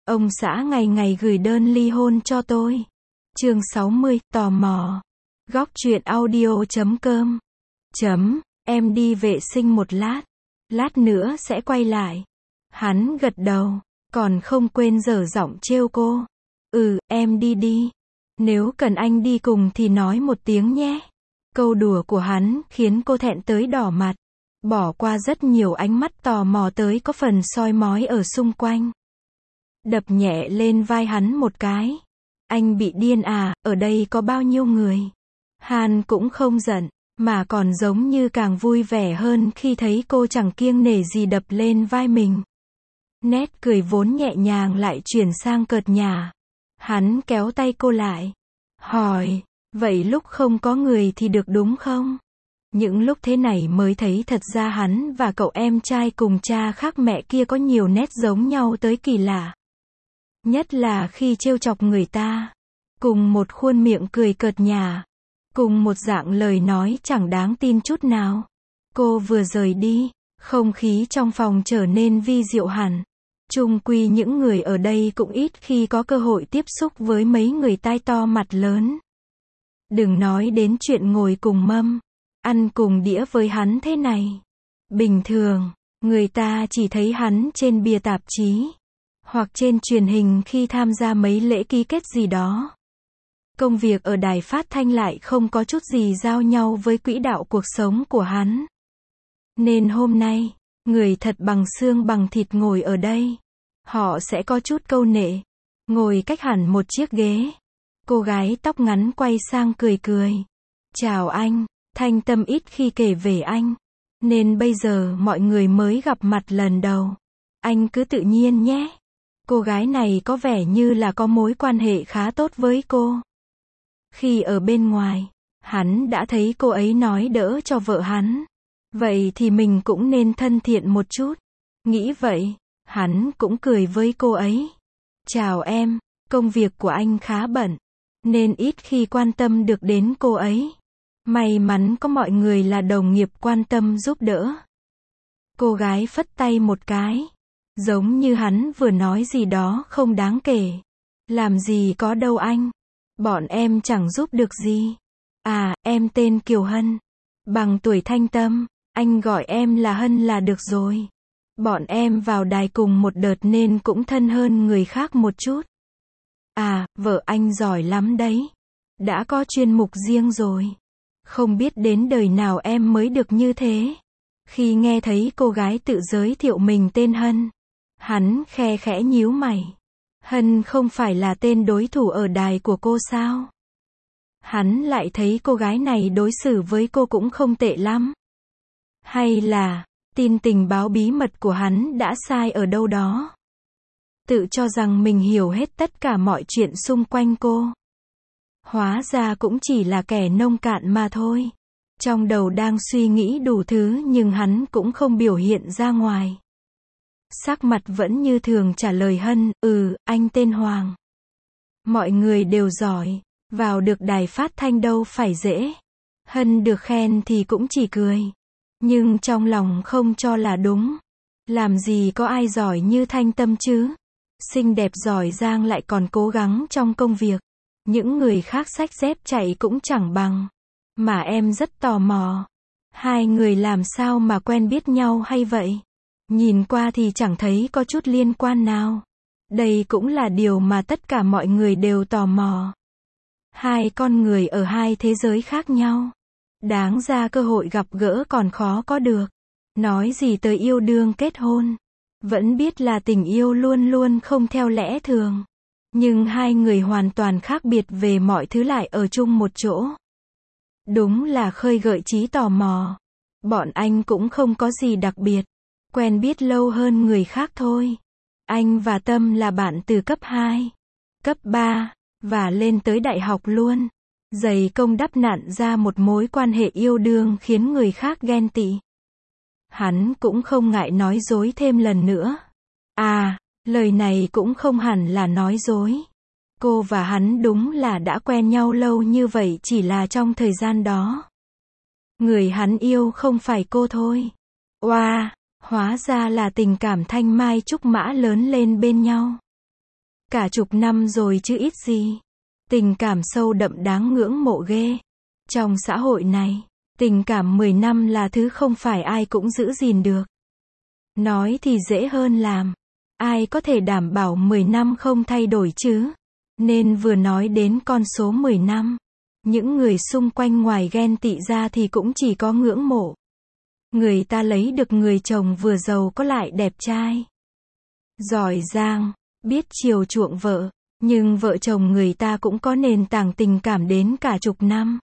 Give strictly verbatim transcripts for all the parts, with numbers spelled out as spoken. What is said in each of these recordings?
Ông xã ngày ngày gửi đơn ly hôn cho tôi. Chương sáu mươi, tò mò. Góc truyện audio chấm com. Chấm, em đi vệ sinh một lát. Lát nữa sẽ quay lại. Hắn gật đầu, còn không quên dở giọng trêu cô. Ừ, em đi đi. Nếu cần anh đi cùng thì nói một tiếng nhé. Câu đùa của hắn khiến cô thẹn tới đỏ mặt. Bỏ qua rất nhiều ánh mắt tò mò tới có phần soi mói ở xung quanh. Đập nhẹ lên vai hắn một cái. Anh bị điên à, ở đây có bao nhiêu người. Hàn cũng không giận, mà còn giống như càng vui vẻ hơn khi thấy cô chẳng kiêng nể gì đập lên vai mình. Nét cười vốn nhẹ nhàng lại chuyển sang cợt nhả. Hắn kéo tay cô lại. Hỏi, vậy lúc không có người thì được đúng không? Những lúc thế này mới thấy thật ra hắn và cậu em trai cùng cha khác mẹ kia có nhiều nét giống nhau tới kỳ lạ. Nhất là khi trêu chọc người ta. Cùng một khuôn miệng cười cợt nhả. Cùng một dạng lời nói chẳng đáng tin chút nào. Cô vừa rời đi, không khí trong phòng trở nên vi diệu hẳn. Chung quy những người ở đây cũng ít khi có cơ hội tiếp xúc với mấy người tai to mặt lớn. Đừng nói đến chuyện ngồi cùng mâm, ăn cùng đĩa với hắn thế này. Bình thường, người ta chỉ thấy hắn trên bìa tạp chí, hoặc trên truyền hình khi tham gia mấy lễ ký kết gì đó. Công việc ở đài phát thanh lại không có chút gì giao nhau với quỹ đạo cuộc sống của hắn. Nên hôm nay, người thật bằng xương bằng thịt ngồi ở đây. Họ sẽ có chút câu nệ. Ngồi cách hẳn một chiếc ghế. Cô gái tóc ngắn quay sang cười cười. Chào anh, Thanh Tâm ít khi kể về anh. Nên bây giờ mọi người mới gặp mặt lần đầu. Anh cứ tự nhiên nhé. Cô gái này có vẻ như là có mối quan hệ khá tốt với cô. Khi ở bên ngoài, hắn đã thấy cô ấy nói đỡ cho vợ hắn. Vậy thì mình cũng nên thân thiện một chút. Nghĩ vậy, hắn cũng cười với cô ấy. Chào em, công việc của anh khá bận, nên ít khi quan tâm được đến cô ấy. May mắn có mọi người là đồng nghiệp quan tâm giúp đỡ. Cô gái phất tay một cái. Giống như hắn vừa nói gì đó không đáng kể. Làm gì có đâu anh. Bọn em chẳng giúp được gì. À, em tên Kiều Hân. Bằng tuổi Thanh Tâm, anh gọi em là Hân là được rồi. Bọn em vào đài cùng một đợt nên cũng thân hơn người khác một chút. À, vợ anh giỏi lắm đấy. Đã có chuyên mục riêng rồi. Không biết đến đời nào em mới được như thế. Khi nghe thấy cô gái tự giới thiệu mình tên Hân, hắn khe khẽ nhíu mày. Hân không phải là tên đối thủ ở đài của cô sao? Hắn lại thấy cô gái này đối xử với cô cũng không tệ lắm. Hay là tin tình báo bí mật của hắn đã sai ở đâu đó. Tự cho rằng mình hiểu hết tất cả mọi chuyện xung quanh cô. Hóa ra cũng chỉ là kẻ nông cạn mà thôi. Trong đầu đang suy nghĩ đủ thứ nhưng hắn cũng không biểu hiện ra ngoài. Sắc mặt vẫn như thường trả lời Hân, ừ, anh tên Hoàng. Mọi người đều giỏi, vào được đài phát thanh đâu phải dễ. Hân được khen thì cũng chỉ cười. Nhưng trong lòng không cho là đúng. Làm gì có ai giỏi như Thanh Tâm chứ. Xinh đẹp giỏi giang lại còn cố gắng trong công việc. Những người khác xách dép chạy cũng chẳng bằng. Mà em rất tò mò. Hai người làm sao mà quen biết nhau hay vậy? Nhìn qua thì chẳng thấy có chút liên quan nào. Đây cũng là điều mà tất cả mọi người đều tò mò. Hai con người ở hai thế giới khác nhau. Đáng ra cơ hội gặp gỡ còn khó có được. Nói gì tới yêu đương kết hôn. Vẫn biết là tình yêu luôn luôn không theo lẽ thường. Nhưng hai người hoàn toàn khác biệt về mọi thứ lại ở chung một chỗ. Đúng là khơi gợi trí tò mò. Bọn anh cũng không có gì đặc biệt. Quen biết lâu hơn người khác thôi. Anh và Tâm là bạn từ cấp hai, cấp ba, và lên tới đại học luôn. Dày công đắp nặn ra một mối quan hệ yêu đương khiến người khác ghen tị. Hắn cũng không ngại nói dối thêm lần nữa. À, lời này cũng không hẳn là nói dối. Cô và hắn đúng là đã quen nhau lâu như vậy chỉ là trong thời gian đó. Người hắn yêu không phải cô thôi. Oa, wow, hóa ra là tình cảm thanh mai trúc mã lớn lên bên nhau. Cả chục năm rồi chứ ít gì. Tình cảm sâu đậm đáng ngưỡng mộ ghê. Trong xã hội này, tình cảm mười năm là thứ không phải ai cũng giữ gìn được. Nói thì dễ hơn làm. Ai có thể đảm bảo mười năm không thay đổi chứ? Nên vừa nói đến con số mười năm, những người xung quanh ngoài ghen tị ra thì cũng chỉ có ngưỡng mộ. Người ta lấy được người chồng vừa giàu có lại đẹp trai, giỏi giang, biết chiều chuộng vợ, nhưng vợ chồng người ta cũng có nền tảng tình cảm đến cả chục năm.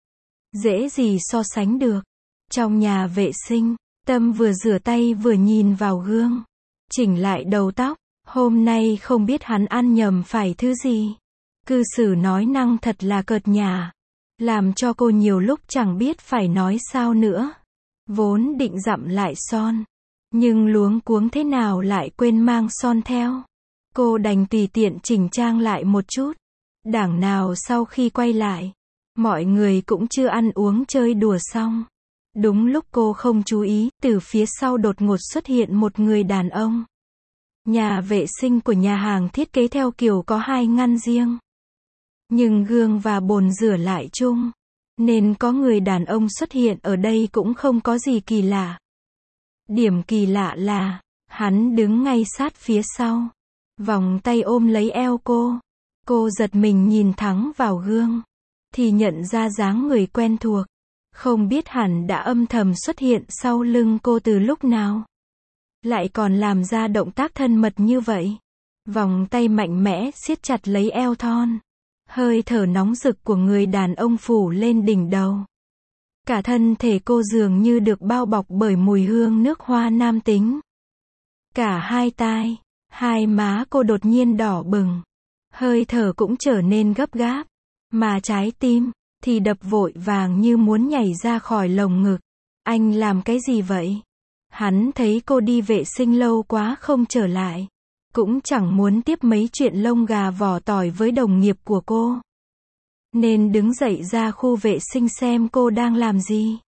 Dễ gì so sánh được. Trong nhà vệ sinh, Tâm vừa rửa tay vừa nhìn vào gương, chỉnh lại đầu tóc. Hôm nay không biết hắn ăn nhầm phải thứ gì. Cư xử nói năng thật là cợt nhả, làm cho cô nhiều lúc chẳng biết phải nói sao nữa. Vốn định dặm lại son, nhưng luống cuống thế nào lại quên mang son theo. Cô đành tùy tiện chỉnh trang lại một chút. Đảng nào sau khi quay lại, mọi người cũng chưa ăn uống chơi đùa xong. Đúng lúc cô không chú ý, từ phía sau đột ngột xuất hiện một người đàn ông. Nhà vệ sinh của nhà hàng thiết kế theo kiểu có hai ngăn riêng, nhưng gương và bồn rửa lại chung, nên có người đàn ông xuất hiện ở đây cũng không có gì kỳ lạ. Điểm kỳ lạ là, hắn đứng ngay sát phía sau, vòng tay ôm lấy eo cô. Cô giật mình nhìn thẳng vào gương, thì nhận ra dáng người quen thuộc. Không biết hẳn đã âm thầm xuất hiện sau lưng cô từ lúc nào. Lại còn làm ra động tác thân mật như vậy. Vòng tay mạnh mẽ siết chặt lấy eo thon. Hơi thở nóng rực của người đàn ông phủ lên đỉnh đầu. Cả thân thể cô dường như được bao bọc bởi mùi hương nước hoa nam tính. Cả hai tai, hai má cô đột nhiên đỏ bừng. Hơi thở cũng trở nên gấp gáp. Mà trái tim thì đập vội vàng như muốn nhảy ra khỏi lồng ngực. Anh làm cái gì vậy? Hắn thấy cô đi vệ sinh lâu quá không trở lại. Cũng chẳng muốn tiếp mấy chuyện lông gà vỏ tỏi với đồng nghiệp của cô. Nên đứng dậy ra khu vệ sinh xem cô đang làm gì.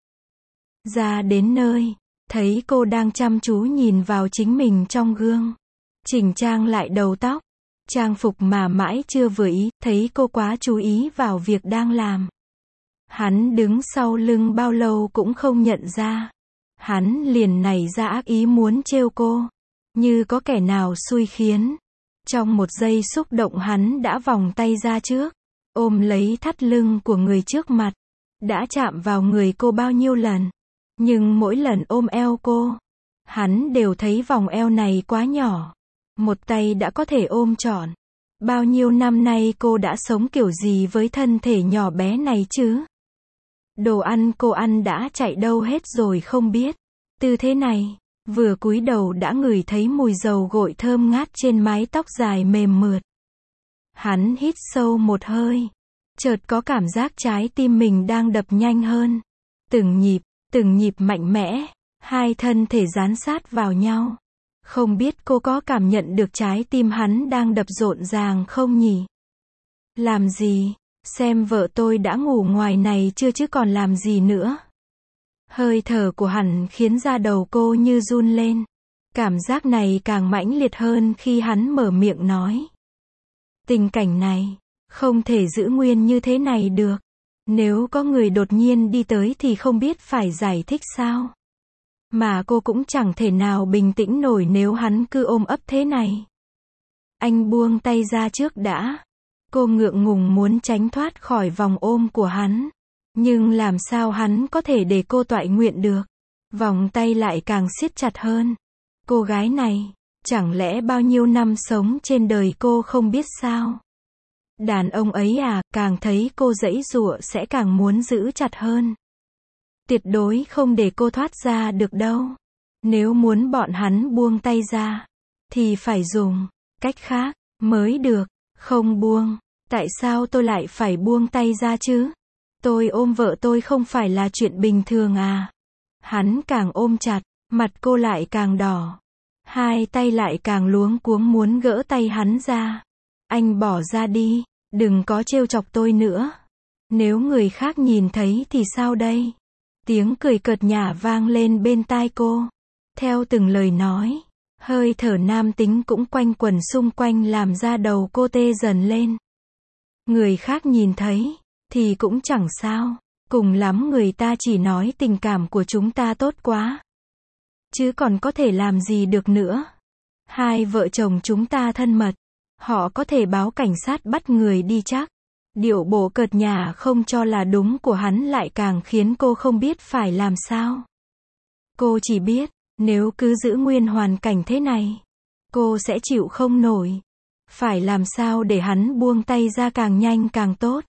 Ra đến nơi, thấy cô đang chăm chú nhìn vào chính mình trong gương. Chỉnh trang lại đầu tóc. Trang phục mà mãi chưa vừa ý, thấy cô quá chú ý vào việc đang làm. Hắn đứng sau lưng bao lâu cũng không nhận ra. Hắn liền nảy ra ác ý muốn trêu cô. Như có kẻ nào xui khiến. Trong một giây xúc động hắn đã vòng tay ra trước, ôm lấy thắt lưng của người trước mặt. Đã chạm vào người cô bao nhiêu lần. Nhưng mỗi lần ôm eo cô, hắn đều thấy vòng eo này quá nhỏ. Một tay đã có thể ôm trọn. Bao nhiêu năm nay cô đã sống kiểu gì với thân thể nhỏ bé này chứ? Đồ ăn cô ăn đã chạy đâu hết rồi không biết. Tư thế này, vừa cúi đầu đã ngửi thấy mùi dầu gội thơm ngát trên mái tóc dài mềm mượt. Hắn hít sâu một hơi. Chợt có cảm giác trái tim mình đang đập nhanh hơn. Từng nhịp, từng nhịp mạnh mẽ. Hai thân thể dán sát vào nhau. Không biết cô có cảm nhận được trái tim hắn đang đập rộn ràng không nhỉ? Làm gì? Xem vợ tôi đã ngủ ngoài này chưa chứ còn làm gì nữa? Hơi thở của hắn khiến da đầu cô như run lên. Cảm giác này càng mãnh liệt hơn khi hắn mở miệng nói. Tình cảnh này, không thể giữ nguyên như thế này được. Nếu có người đột nhiên đi tới thì không biết phải giải thích sao. Mà cô cũng chẳng thể nào bình tĩnh nổi nếu hắn cứ ôm ấp thế này. Anh buông tay ra trước đã. Cô ngượng ngùng muốn tránh thoát khỏi vòng ôm của hắn. Nhưng làm sao hắn có thể để cô toại nguyện được. Vòng tay lại càng siết chặt hơn. Cô gái này, chẳng lẽ bao nhiêu năm sống trên đời cô không biết sao? Đàn ông ấy à, càng thấy cô giãy giụa sẽ càng muốn giữ chặt hơn. Tuyệt đối không để cô thoát ra được đâu. Nếu muốn bọn hắn buông tay ra, thì phải dùng cách khác mới được. Không buông. Tại sao tôi lại phải buông tay ra chứ? Tôi ôm vợ tôi không phải là chuyện bình thường à? Hắn càng ôm chặt, mặt cô lại càng đỏ. Hai tay lại càng luống cuống muốn gỡ tay hắn ra. Anh bỏ ra đi, đừng có trêu chọc tôi nữa. Nếu người khác nhìn thấy thì sao đây? Tiếng cười cợt nhả vang lên bên tai cô. Theo từng lời nói, Hơi thở nam tính cũng quanh quẩn xung quanh làm da đầu cô tê dần lên. Người khác nhìn thấy, thì cũng chẳng sao. Cùng lắm người ta chỉ nói tình cảm của chúng ta tốt quá. Chứ còn có thể làm gì được nữa. Hai vợ chồng chúng ta thân mật. Họ có thể báo cảnh sát bắt người đi chắc. Điệu bộ cợt nhả không cho là đúng của hắn lại càng khiến cô không biết phải làm sao. Cô chỉ biết, nếu cứ giữ nguyên hoàn cảnh thế này, cô sẽ chịu không nổi. Phải làm sao để hắn buông tay ra càng nhanh càng tốt.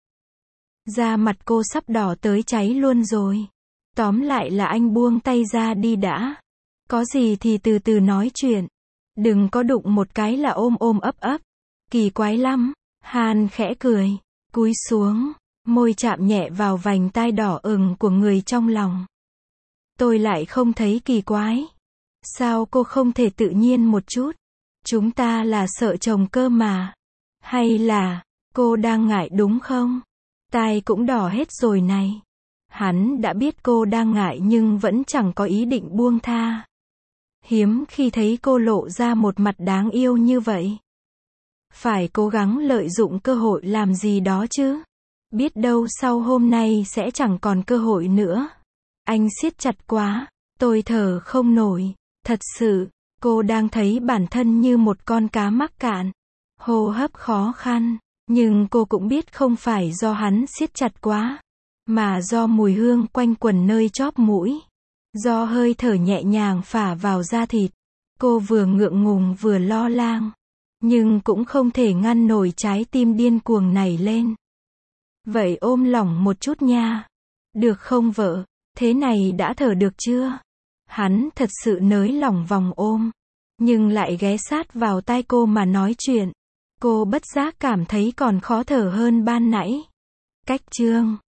Da mặt cô sắp đỏ tới cháy luôn rồi. Tóm lại là anh buông tay ra đi đã. Có gì thì từ từ nói chuyện. Đừng có đụng một cái là ôm ôm ấp ấp. Kỳ quái lắm. Hàn khẽ cười. Cúi xuống. Môi chạm nhẹ vào vành tai đỏ ửng của người trong lòng. Tôi lại không thấy kỳ quái. Sao cô không thể tự nhiên một chút? Chúng ta là sợ chồng cơ mà. Hay là, cô đang ngại đúng không? Tai cũng đỏ hết rồi này. Hắn đã biết cô đang ngại nhưng vẫn chẳng có ý định buông tha. Hiếm khi thấy cô lộ ra một mặt đáng yêu như vậy. Phải cố gắng lợi dụng cơ hội làm gì đó chứ. Biết đâu sau hôm nay sẽ chẳng còn cơ hội nữa. Anh siết chặt quá. Tôi thở không nổi. Thật sự, cô đang thấy bản thân như một con cá mắc cạn. Hô hấp khó khăn. Nhưng cô cũng biết không phải do hắn siết chặt quá. Mà do mùi hương quanh quẩn nơi chóp mũi. Do hơi thở nhẹ nhàng phả vào da thịt. Cô vừa ngượng ngùng vừa lo lang. Nhưng cũng không thể ngăn nổi trái tim điên cuồng này lên. Vậy ôm lỏng một chút nha. Được không vợ? Thế này đã thở được chưa? Hắn thật sự nới lỏng vòng ôm. Nhưng lại ghé sát vào tai cô mà nói chuyện. Cô bất giác cảm thấy còn khó thở hơn ban nãy. Cách chương